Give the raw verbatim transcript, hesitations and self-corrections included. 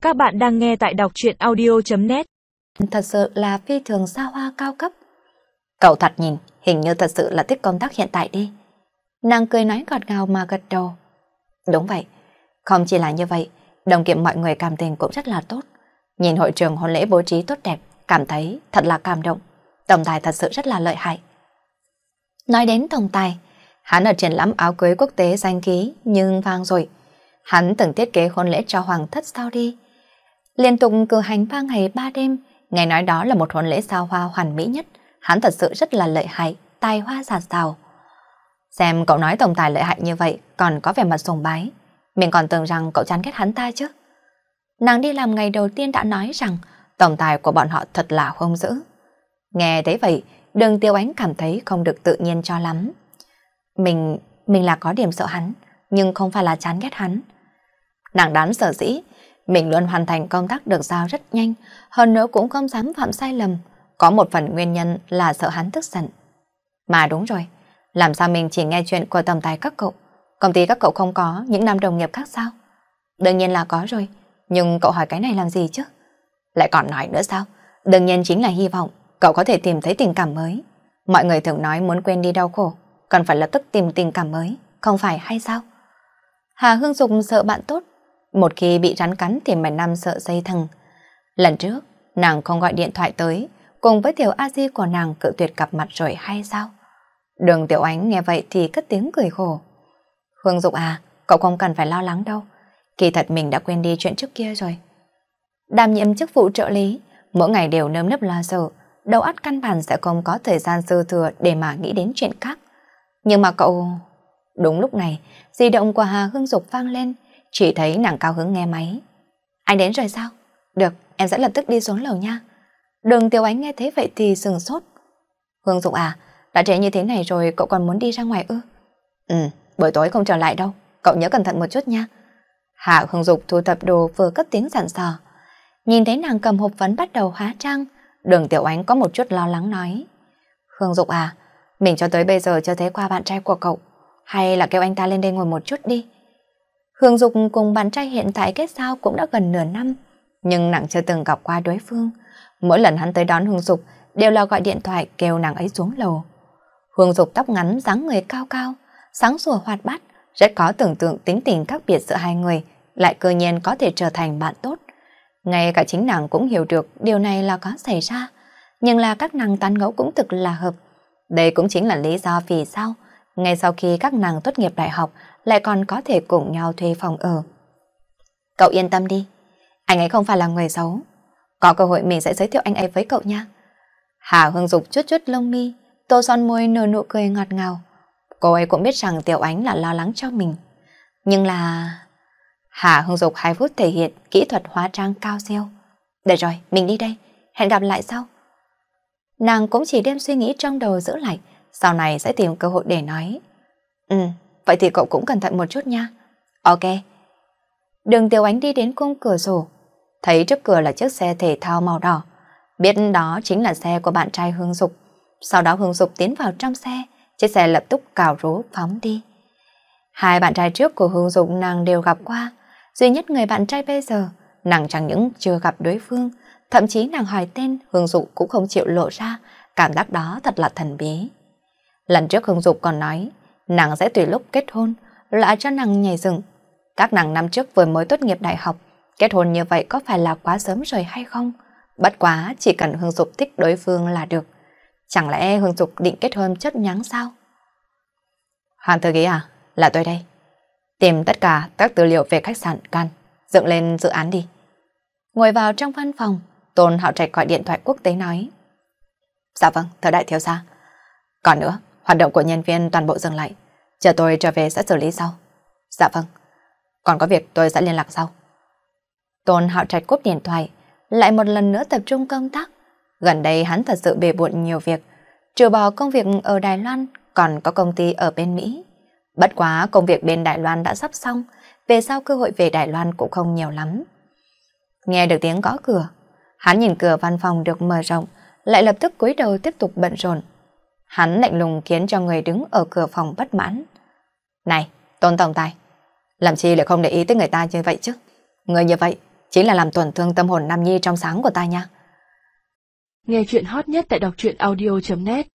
Các bạn đang nghe tại đọc truyện audio chấm net. Thật sự là phi thường xa hoa cao cấp. Cậu thật nhìn, hình như thật sự là thích công tác hiện tại đi. Nàng cười nói ngọt ngào mà gật đầu. Đúng vậy, không chỉ là như vậy, đồng kiệm mọi người cảm tình cũng rất là tốt. Nhìn hội trường hôn lễ bố trí tốt đẹp, cảm thấy thật là cảm động. Tổng tài thật sự rất là lợi hại. Nói đến tổng tài, hắn ở triển lãm áo cưới quốc tế danh khí nhưng vang rồi. Hắn từng thiết kế hôn lễ cho hoàng thất Saudi. Liên tục cử hành ba ngày ba đêm, nghe nói đó là một hôn lễ sao hoa hoàn mỹ nhất. Hắn thật sự rất là lợi hại, tài hoa dạt dào. Xem cậu nói tổng tài lợi hại như vậy, còn có vẻ mặt sùng bái. Mình còn tưởng rằng cậu chán ghét hắn ta chứ. Nàng đi làm ngày đầu tiên đã nói rằng tổng tài của bọn họ thật là hung dữ. Nghe thấy vậy, Đường Tiêu Ánh cảm thấy không được tự nhiên cho lắm. Mình, mình là có điểm sợ hắn, nhưng không phải là chán ghét hắn. Nàng đoán sở dĩ, mình luôn hoàn thành công tác được giao rất nhanh, hơn nữa cũng không dám phạm sai lầm. Có một phần nguyên nhân là sợ hắn tức giận. Mà đúng rồi, làm sao mình chỉ nghe chuyện của tổng tài các cậu? Công ty các cậu không có những nam đồng nghiệp khác sao? Đương nhiên là có rồi, nhưng cậu hỏi cái này làm gì chứ? Lại còn nói nữa sao? Đương nhiên chính là hy vọng cậu có thể tìm thấy tình cảm mới. Mọi người thường nói muốn quên đi đau khổ, cần phải lập tức tìm tình cảm mới, không phải hay sao? Hà Hương Dục sợ bạn tốt, một khi bị rắn cắn thì mày năm sợ dây thừng. Lần trước, nàng không gọi điện thoại tới, cùng với Tiểu A Di của nàng cự tuyệt gặp mặt rồi hay sao? Đường Tiểu Ánh nghe vậy thì cất tiếng cười khổ. Hương Dục à, cậu không cần phải lo lắng đâu. Kỳ thật mình đã quên đi chuyện trước kia rồi. Đảm nhiệm chức vụ trợ lý, mỗi ngày đều nơm nớp lo sợ, đầu óc căn bản sẽ không có thời gian dư thừa để mà nghĩ đến chuyện khác. Nhưng mà cậu... Đúng lúc này, di động của Hà Hương Dục vang lên, chỉ thấy nàng cao hứng nghe máy. Anh đến rồi sao? Được, em sẽ lập tức đi xuống lầu nha. Đường Tiểu Ánh nghe thế vậy thì sừng sốt. Hương Dục à, đã trễ như thế này rồi cậu còn muốn đi ra ngoài ư? Ừ, buổi tối không trở lại đâu, cậu nhớ cẩn thận một chút nha. Hạ Hương Dục thu thập đồ vừa cất tiếng dặn dò. Nhìn thấy nàng cầm hộp phấn bắt đầu hóa trang, Đường Tiểu Ánh có một chút lo lắng nói. Hương Dục à, mình cho tới bây giờ chưa thấy qua bạn trai của cậu, hay là kêu anh ta lên đây ngồi một chút đi. Hương Dục cùng bạn trai hiện tại kết giao cũng đã gần nửa năm, nhưng nàng chưa từng gặp qua đối phương. Mỗi lần hắn tới đón Hương Dục đều là gọi điện thoại kêu nàng ấy xuống lầu. Hương Dục tóc ngắn, dáng người cao cao, sáng sủa hoạt bát, rất có tưởng tượng tính tình khác biệt giữa hai người, lại cơ nhiên có thể trở thành bạn tốt. Ngay cả chính nàng cũng hiểu được điều này là có xảy ra, nhưng là các nàng tán gẫu cũng thực là hợp. Đây cũng chính là lý do vì sao ngay sau khi các nàng tốt nghiệp đại học lại còn có thể cùng nhau thuê phòng ở. Cậu yên tâm đi, anh ấy không phải là người xấu. Có cơ hội mình sẽ giới thiệu anh ấy với cậu nha. Hà Hương Dục chút chút lông mi, tô son môi nở nụ cười ngọt ngào. Cô ấy cũng biết rằng Tiểu Ánh là lo lắng cho mình. Nhưng là... Hà Hương Dục hai phút thể hiện kỹ thuật hóa trang cao siêu. Được rồi, mình đi đây, hẹn gặp lại sau. Nàng cũng chỉ đem suy nghĩ trong đầu giữ lại, sau này sẽ tìm cơ hội để nói. Ừ, vậy thì cậu cũng cẩn thận một chút nha. Ok. Đường Tiểu Ánh đi đến khung cửa sổ, thấy trước cửa là chiếc xe thể thao màu đỏ, biết đó chính là xe của bạn trai Hương Dục. Sau đó Hương Dục tiến vào trong xe, chiếc xe lập tức cào rú phóng đi. Hai bạn trai trước của Hương Dục nàng đều gặp qua, duy nhất người bạn trai bây giờ, nàng chẳng những chưa gặp đối phương, thậm chí nàng hỏi tên Hương Dục cũng không chịu lộ ra, cảm giác đó thật là thần bí. Lần trước Hương Dục còn nói, nàng sẽ tùy lúc kết hôn, lại cho nàng nhảy dựng. Các nàng năm trước vừa mới tốt nghiệp đại học, kết hôn như vậy có phải là quá sớm rồi hay không? Bất quá chỉ cần Hương Dục thích đối phương là được. Chẳng lẽ Hương Dục định kết hôn chất nhắng sao? Hoàng thư ký à, là tôi đây. Tìm tất cả các tư liệu về khách sạn Can, dựng lên dự án đi. Ngồi vào trong văn phòng, Tôn Hạo Trạch gọi điện thoại quốc tế nói. Dạ vâng, thưa đại thiếu gia. Còn nữa, hoạt động của nhân viên toàn bộ dừng lại. Chờ tôi trở về sẽ xử lý sau. Dạ vâng. Còn có việc tôi sẽ liên lạc sau. Tôn Hạo Trạch cúp điện thoại, lại một lần nữa tập trung công tác. Gần đây hắn thật sự bề bộn nhiều việc, trừ bỏ công việc ở Đài Loan, còn có công ty ở bên Mỹ. Bất quá công việc bên Đài Loan đã sắp xong, về sau cơ hội về Đài Loan cũng không nhiều lắm. Nghe được tiếng gõ cửa, hắn nhìn cửa văn phòng được mở rộng, lại lập tức cúi đầu tiếp tục bận rộn. Hắn lạnh lùng khiến cho người đứng ở cửa phòng bất mãn. Này, Tôn tổng tài, làm chi lại không để ý tới người ta như vậy chứ? Người như vậy chính là làm tổn thương tâm hồn nam nhi trong sáng của ta nha. Nghe chuyện hot nhất tại đọc truyện audio chấm net.